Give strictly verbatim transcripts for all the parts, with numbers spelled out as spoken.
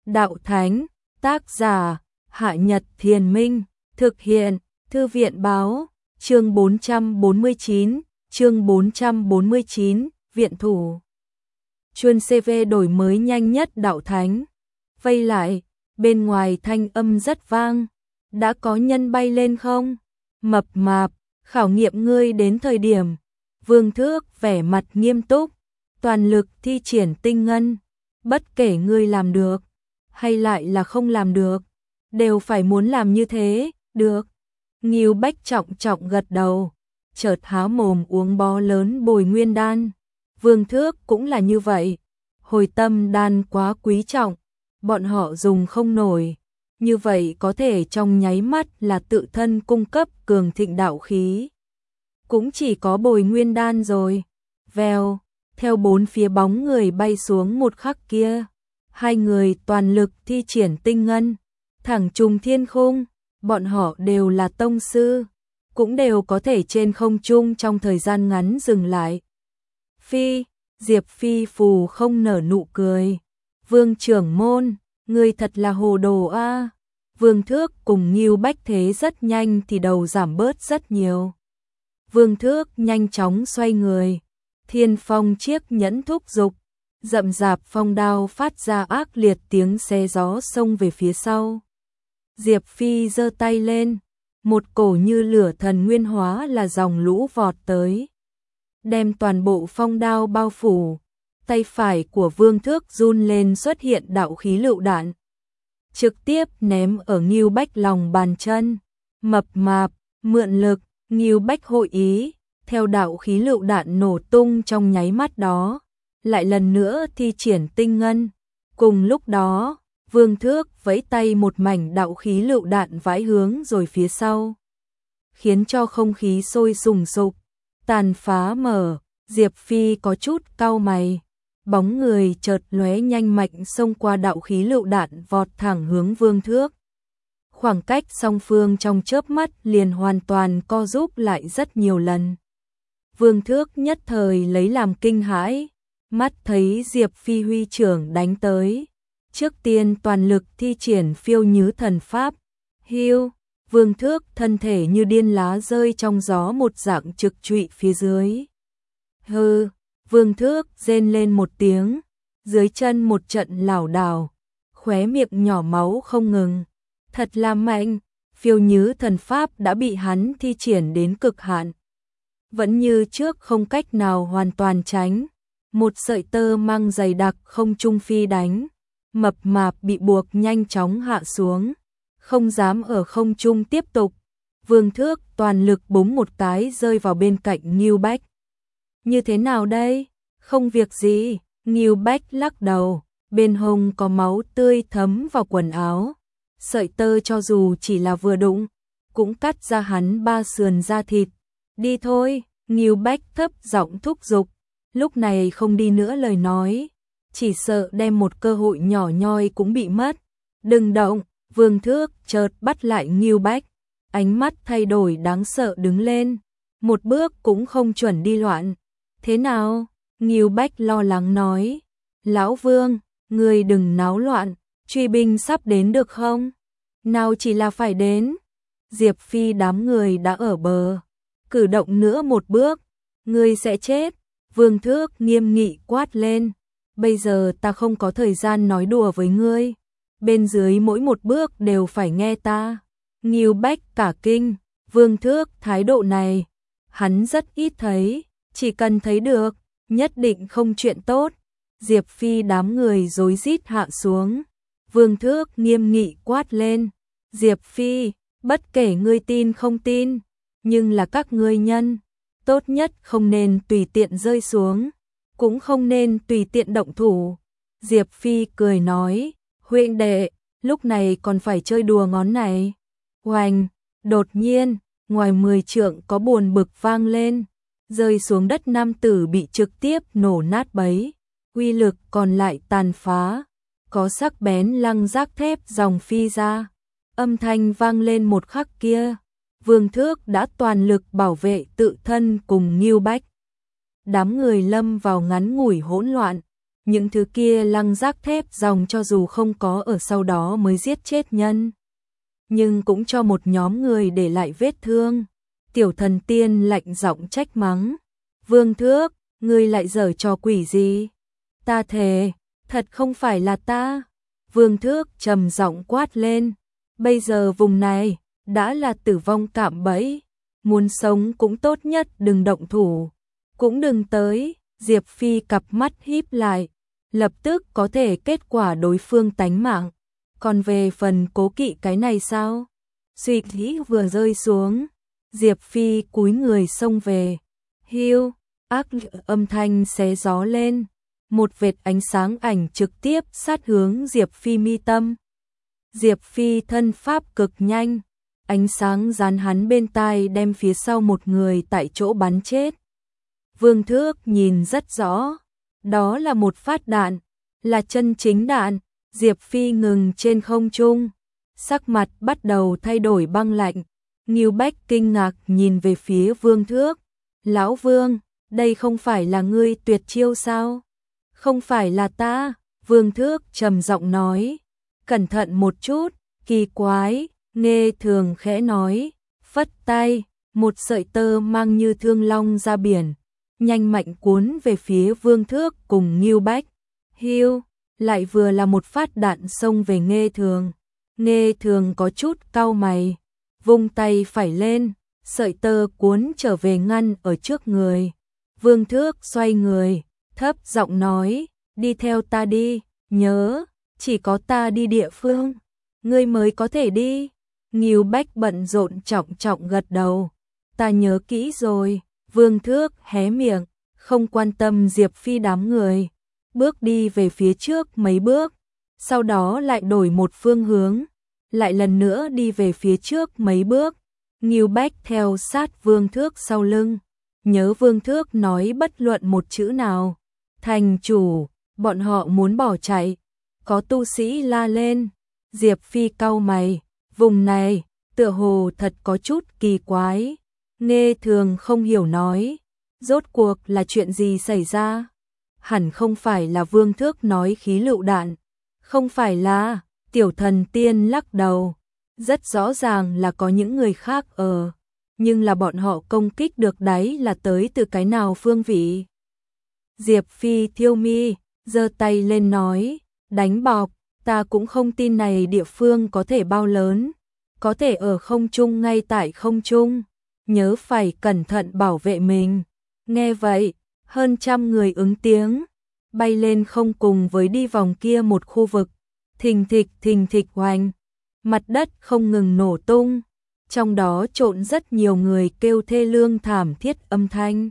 Đạo Thánh, tác giả, Hạ Nhật Thiền Minh, thực hiện, Thư viện Báo, chương bốn trăm bốn mươi chín, chương bốn trăm bốn mươi chín, viện thủ. Chuông xê vê đổi mới nhanh nhất Đạo Thánh. Vây lại, bên ngoài thanh âm rất vang. Đã có nhân bay lên không? Mập mạp, khảo nghiệm ngươi đến thời điểm. Vương Thước vẻ mặt nghiêm túc, toàn lực thi triển tinh ngân. Bất kể ngươi làm được, hay lại là không làm được, đều phải muốn làm như thế, được. Ngưu Bách trọng trọng gật đầu, chợt há mồm uống bó lớn bồi nguyên đan. Vương Thước cũng là như vậy, hồi tâm đan quá quý trọng, bọn họ dùng không nổi. Như vậy có thể trong nháy mắt là tự thân cung cấp cường thịnh đạo khí. Cũng chỉ có bồi nguyên đan rồi. Vèo, theo bốn phía bóng người bay xuống một khắc kia. Hai người toàn lực thi triển tinh ngân, thẳng trùng thiên khung. Bọn họ đều là tông sư, cũng đều có thể trên không trung trong thời gian ngắn dừng lại. Phi, Diệp Phi phù không nở nụ cười. Vương trưởng môn, ngươi thật là hồ đồ a. Vương Thước cùng Ngưu Bách thế rất nhanh thì đầu giảm bớt rất nhiều. Vương Thước nhanh chóng xoay người, thiên phong chiếc nhẫn thúc dục, rậm rạp phong đao phát ra ác liệt tiếng xé gió xông về phía sau. Diệp Phi giơ tay lên, một cổ như lửa thần nguyên hóa là dòng lũ vọt tới, đem toàn bộ phong đao bao phủ. Tay phải của Vương Thước run lên xuất hiện đạo khí lựu đạn, trực tiếp ném ở Ngưu Bách lòng bàn chân. Mập mạp, mượn lực, Ngưu Bách hội ý, theo đạo khí lựu đạn nổ tung trong nháy mắt đó, lại lần nữa thi triển tinh ngân. Cùng lúc đó, Vương Thước vẫy tay một mảnh đạo khí lựu đạn vãi hướng rồi phía sau, khiến cho không khí sôi sùng sục, tàn phá mở. Diệp Phi có chút cau mày, bóng người chợt lóe nhanh mạnh xông qua đạo khí lựu đạn vọt thẳng hướng Vương Thước. Khoảng cách song phương trong chớp mắt liền hoàn toàn co rút lại rất nhiều lần. Vương Thước nhất thời lấy làm kinh hãi, mắt thấy Diệp Phi huy trưởng đánh tới. Trước tiên toàn lực thi triển phiêu nhứ thần pháp. Hiu, Vương Thước thân thể như điên lá rơi trong gió một dạng trực trụy phía dưới. Hừ, Vương Thước rên lên một tiếng, dưới chân một trận lảo đảo, khóe miệng nhỏ máu không ngừng. Thật là mạnh, phiêu nhứ thần pháp đã bị hắn thi triển đến cực hạn. Vẫn như trước không cách nào hoàn toàn tránh. Một sợi tơ mang dày đặc không trung phi đánh. Mập mạp bị buộc nhanh chóng hạ xuống, không dám ở không trung tiếp tục. Vương Thước toàn lực búng một cái rơi vào bên cạnh Ngưu Bách. Như thế nào đây? Không việc gì. Ngưu Bách lắc đầu, bên hông có máu tươi thấm vào quần áo. Sợi tơ cho dù chỉ là vừa đụng, cũng cắt ra hắn ba sườn da thịt. Đi thôi, Ngưu Bách thấp giọng thúc giục. Lúc này không đi nữa lời nói, chỉ sợ đem một cơ hội nhỏ nhoi cũng bị mất. Đừng động. Vương Thước chợt bắt lại Ngưu Bách, ánh mắt thay đổi đáng sợ đứng lên, một bước cũng không chuẩn đi loạn. Thế nào? Ngưu Bách lo lắng nói. Lão Vương, ngươi đừng náo loạn, truy binh sắp đến được không? Nào chỉ là phải đến. Diệp Phi đám người đã ở bờ, cử động nữa một bước, ngươi sẽ chết. Vương Thước nghiêm nghị quát lên. Bây giờ ta không có thời gian nói đùa với ngươi, bên dưới mỗi một bước đều phải nghe ta. Ngưu Bách cả kinh, Vương Thước thái độ này, hắn rất ít thấy, chỉ cần thấy được, nhất định không chuyện tốt. Diệp Phi đám người rối rít hạ xuống, Vương Thước nghiêm nghị quát lên. Diệp Phi, bất kể ngươi tin không tin, nhưng là các ngươi nhân, tốt nhất không nên tùy tiện rơi xuống, cũng không nên tùy tiện động thủ. Diệp Phi cười nói, huynh đệ, lúc này còn phải chơi đùa ngón này. Oanh, đột nhiên, ngoài mười trượng có buồn bực vang lên, rơi xuống đất nam tử bị trực tiếp nổ nát bấy, uy lực còn lại tàn phá, có sắc bén lăng rác thép dòng phi ra. Âm thanh vang lên một khắc kia, Vương Thước đã toàn lực bảo vệ tự thân cùng Ngưu Bách. Đám người lâm vào ngắn ngủi hỗn loạn, Những thứ kia lăng rác thép dòng cho dù không có ở sau đó mới giết chết nhân, nhưng cũng cho một nhóm người để lại vết thương. Tiểu thần tiên lạnh giọng trách mắng. Vương Thước, ngươi lại giở trò quỷ gì? Ta thề, thật không phải là ta. Vương Thước trầm giọng quát lên. Bây giờ vùng này đã là tử vong cạm bẫy, muốn sống cũng tốt nhất đừng động thủ, cũng đừng tới. Diệp Phi cặp mắt híp lại, lập tức có thể kết quả đối phương tánh mạng. Còn về phần cố kỵ cái này sao? Suy nghĩ vừa rơi xuống, Diệp Phi cúi người xông về. Hiu, ác âm thanh xé gió lên, một vệt ánh sáng ảnh trực tiếp sát hướng Diệp Phi mi tâm. Diệp Phi thân pháp cực nhanh, ánh sáng dán hắn bên tai đem phía sau một người tại chỗ bắn chết. Vương Thước nhìn rất rõ, đó là một phát đạn, là chân chính đạn. Diệp Phi ngừng trên không trung, sắc mặt bắt đầu thay đổi băng lạnh. Ngưu Bách kinh ngạc nhìn về phía Vương Thước. Lão Vương, đây không phải là ngươi tuyệt chiêu sao? Không phải là ta. Vương Thước trầm giọng nói. Cẩn thận một chút, kỳ quái. Nghe thường khẽ nói, phất tay, một sợi tơ mang như thương long ra biển, nhanh mạnh cuốn về phía Vương Thước cùng Ngưu Bách. Hiu, lại vừa là một phát đạn xông về Nghe thường. Nghe thường có chút cau mày, vung tay phải lên, sợi tơ cuốn trở về ngăn ở trước người. Vương Thước xoay người, thấp giọng nói, đi theo ta đi, nhớ, chỉ có ta đi địa phương, ngươi mới có thể đi. Ngưu Bách bận rộn trọng trọng gật đầu, ta nhớ kỹ rồi. Vương Thước hé miệng, không quan tâm Diệp Phi đám người, bước đi về phía trước mấy bước, sau đó lại đổi một phương hướng, lại lần nữa đi về phía trước mấy bước. Ngưu Bách theo sát Vương Thước sau lưng, nhớ Vương Thước nói bất luận một chữ nào. Thành chủ, bọn họ muốn bỏ chạy. Có tu sĩ la lên. Diệp Phi cau mày, vùng này tựa hồ thật có chút kỳ quái. Nghe thường không hiểu nói, rốt cuộc là chuyện gì xảy ra? Hẳn không phải là Vương Thước nói khí lựu đạn. Không phải là. Tiểu thần tiên lắc đầu, rất rõ ràng là có những người khác ở, nhưng là bọn họ công kích được đấy là tới từ cái nào phương vị. Diệp Phi thiêu mi, giơ tay lên nói, đánh bọc, ta cũng không tin này địa phương có thể bao lớn, có thể ở không trung ngay tại không trung, nhớ phải cẩn thận bảo vệ mình. Nghe vậy, hơn trăm người ứng tiếng, bay lên không cùng với đi vòng kia một khu vực. Thình thịch thình thịch oanh, mặt đất không ngừng nổ tung, trong đó trộn rất nhiều người kêu thê lương thảm thiết âm thanh.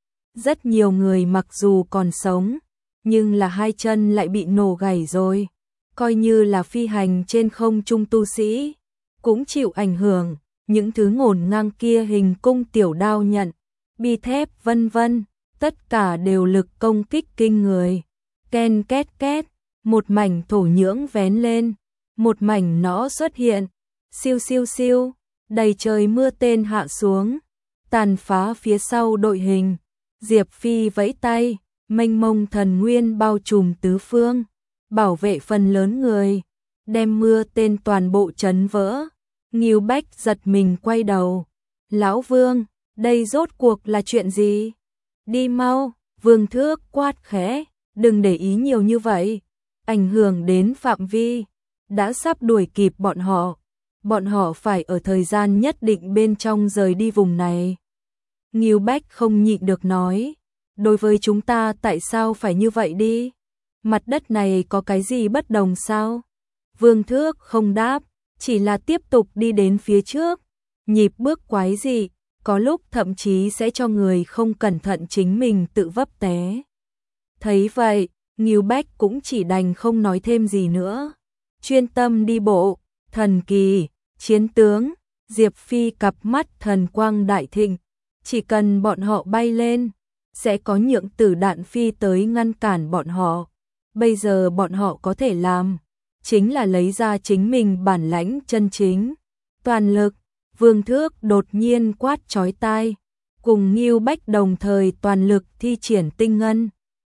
Rất nhiều người mặc dù còn sống, nhưng là hai chân lại bị nổ gãy rồi, coi như là phi hành trên không trung tu sĩ, cũng chịu ảnh hưởng. Những thứ ngổn ngang kia hình cung tiểu đao nhận, bi thép vân vân, tất cả đều lực công kích kinh người. Ken két két. Một mảnh thổ nhưỡng vén lên, một mảnh nõ xuất hiện, siêu siêu siêu, đầy trời mưa tên hạ xuống, tàn phá phía sau đội hình. Diệp Phi vẫy tay, mênh mông thần nguyên bao trùm tứ phương, bảo vệ phần lớn người, đem mưa tên toàn bộ chấn vỡ. Ngưu Bách giật mình quay đầu, Lão Vương, đây rốt cuộc là chuyện gì? Đi mau. Vương Thước quát khẽ, đừng để ý nhiều như vậy, ảnh hưởng đến phạm vi, đã sắp đuổi kịp bọn họ, bọn họ phải ở thời gian nhất định bên trong rời đi vùng này. Ngưu Bách không nhịn được nói, đối với chúng ta tại sao phải như vậy đi? Mặt đất này có cái gì bất đồng sao? Vương Thước không đáp, chỉ là tiếp tục đi đến phía trước, nhịp bước quái dị, có lúc thậm chí sẽ cho người không cẩn thận chính mình tự vấp té. Thấy vậy, Ngưu Bách cũng chỉ đành không nói thêm gì nữa, chuyên tâm đi bộ. Thần kỳ, chiến tướng. Diệp Phi cặp mắt thần quang đại thịnh, chỉ cần bọn họ bay lên, sẽ có nhượng tử đạn phi tới ngăn cản bọn họ. Bây giờ bọn họ có thể làm, chính là lấy ra chính mình bản lãnh chân chính. Toàn lực. Vương Thước đột nhiên quát chói tai, cùng Ngưu Bách đồng thời toàn lực thi triển tinh ngân,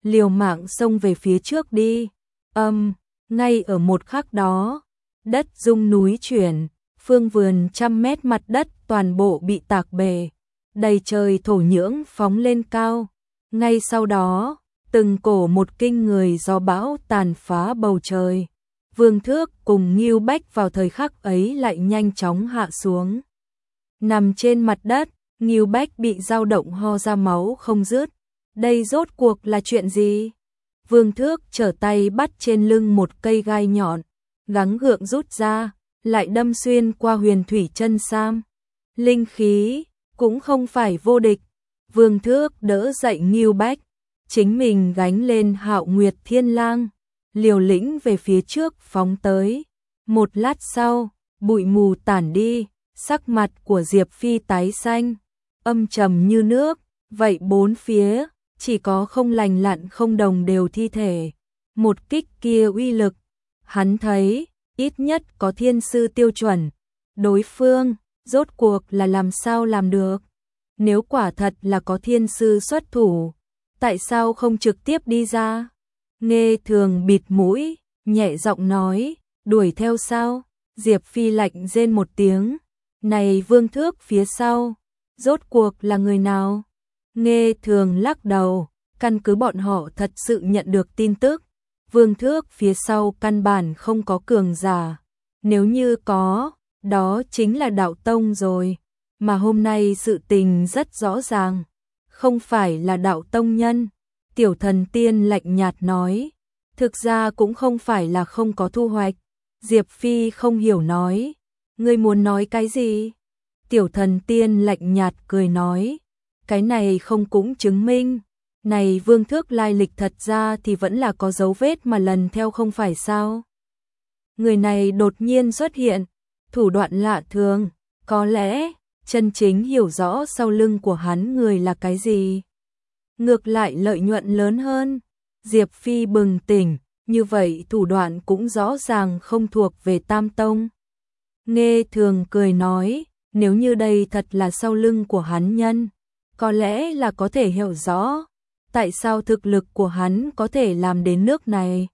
liều mạng xông về phía trước đi. Âm, ngay ở một khắc đó, đất rung núi chuyển, phương vườn trăm mét mặt đất toàn bộ bị tạc bể, đầy trời thổ nhưỡng phóng lên cao. Ngay sau đó, từng cổ một kinh người gió bão tàn phá bầu trời. Vương Thước cùng Ngưu Bách vào thời khắc ấy lại nhanh chóng hạ xuống. Nằm trên mặt đất, Ngưu Bách bị dao động ho ra máu không dứt. Đây rốt cuộc là chuyện gì? Vương Thước trở tay bắt trên lưng một cây gai nhọn, gắng gượng rút ra, lại đâm xuyên qua huyền thủy chân sam. Linh khí cũng không phải vô địch. Vương Thước đỡ dậy Ngưu Bách, chính mình gánh lên Hạo Nguyệt Thiên Lang, liều lĩnh về phía trước phóng tới. Một lát sau, bụi mù tản đi, sắc mặt của Diệp Phi tái xanh, âm trầm như nước, vậy bốn phía chỉ có không lành lặn không đồng đều thi thể. Một kích kia uy lực, hắn thấy ít nhất có thiên sư tiêu chuẩn. Đối phương rốt cuộc là làm sao làm được? Nếu quả thật là có thiên sư xuất thủ, tại sao không trực tiếp đi ra? Nghe Thường bịt mũi, nhẹ giọng nói, đuổi theo sao? Diệp Phi lạnh rên một tiếng, này Vương Thước phía sau, rốt cuộc là người nào? Nghe Thường lắc đầu, căn cứ bọn họ thật sự nhận được tin tức, Vương Thước phía sau căn bản không có cường giả. Nếu như có, đó chính là đạo tông rồi. Mà hôm nay sự tình rất rõ ràng, không phải là đạo tông nhân. Tiểu Thần Tiên lạnh nhạt nói, thực ra cũng không phải là không có thu hoạch. Diệp Phi không hiểu nói, ngươi muốn nói cái gì? Tiểu Thần Tiên lạnh nhạt cười nói, cái này không cũng chứng minh, này Vương Thước lai lịch thật ra thì vẫn là có dấu vết mà lần theo không phải sao? Người này đột nhiên xuất hiện, thủ đoạn lạ thường, có lẽ chân chính hiểu rõ sau lưng của hắn người là cái gì. Ngược lại lợi nhuận lớn hơn. Diệp Phi bừng tỉnh, như vậy thủ đoạn cũng rõ ràng không thuộc về Tam Tông. Nghe Thường cười nói, nếu như đây thật là sau lưng của hắn nhân, có lẽ là có thể hiểu rõ, tại sao thực lực của hắn có thể làm đến nước này.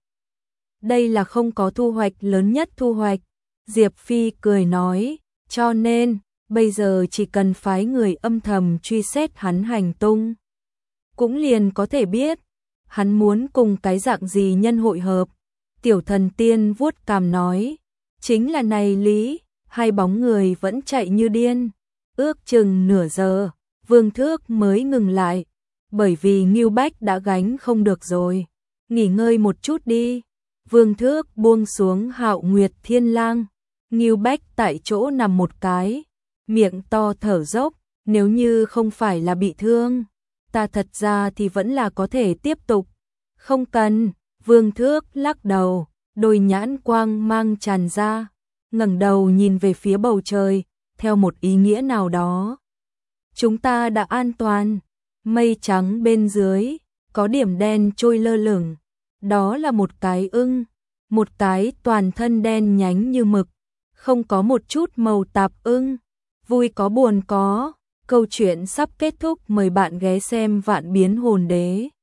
Đây là không có thu hoạch lớn nhất thu hoạch. Diệp Phi cười nói, cho nên, bây giờ chỉ cần phái người âm thầm truy xét hắn hành tung, cũng liền có thể biết, hắn muốn cùng cái dạng gì nhân hội hợp. Tiểu Thần Tiên vuốt cằm nói, chính là này lý, hai bóng người vẫn chạy như điên. Ước chừng nửa giờ, Vương Thước mới ngừng lại, bởi vì Ngưu Bách đã gánh không được rồi, nghỉ ngơi một chút đi. Vương Thước buông xuống Hạo Nguyệt Thiên Lang, Ngưu Bách tại chỗ nằm một cái, miệng to thở dốc, nếu như không phải là bị thương, ta thật ra thì vẫn là có thể tiếp tục. Không cần, Vương Thước lắc đầu, đôi nhãn quang mang tràn ra, ngẩng đầu nhìn về phía bầu trời, theo một ý nghĩa nào đó. Chúng ta đã an toàn, mây trắng bên dưới, có điểm đen trôi lơ lửng, đó là một cái ưng, một cái toàn thân đen nhánh như mực, không có một chút màu tạp ưng, vui có buồn có. Câu chuyện sắp kết thúc, mời bạn ghé xem Vạn Biến Hồn Đế.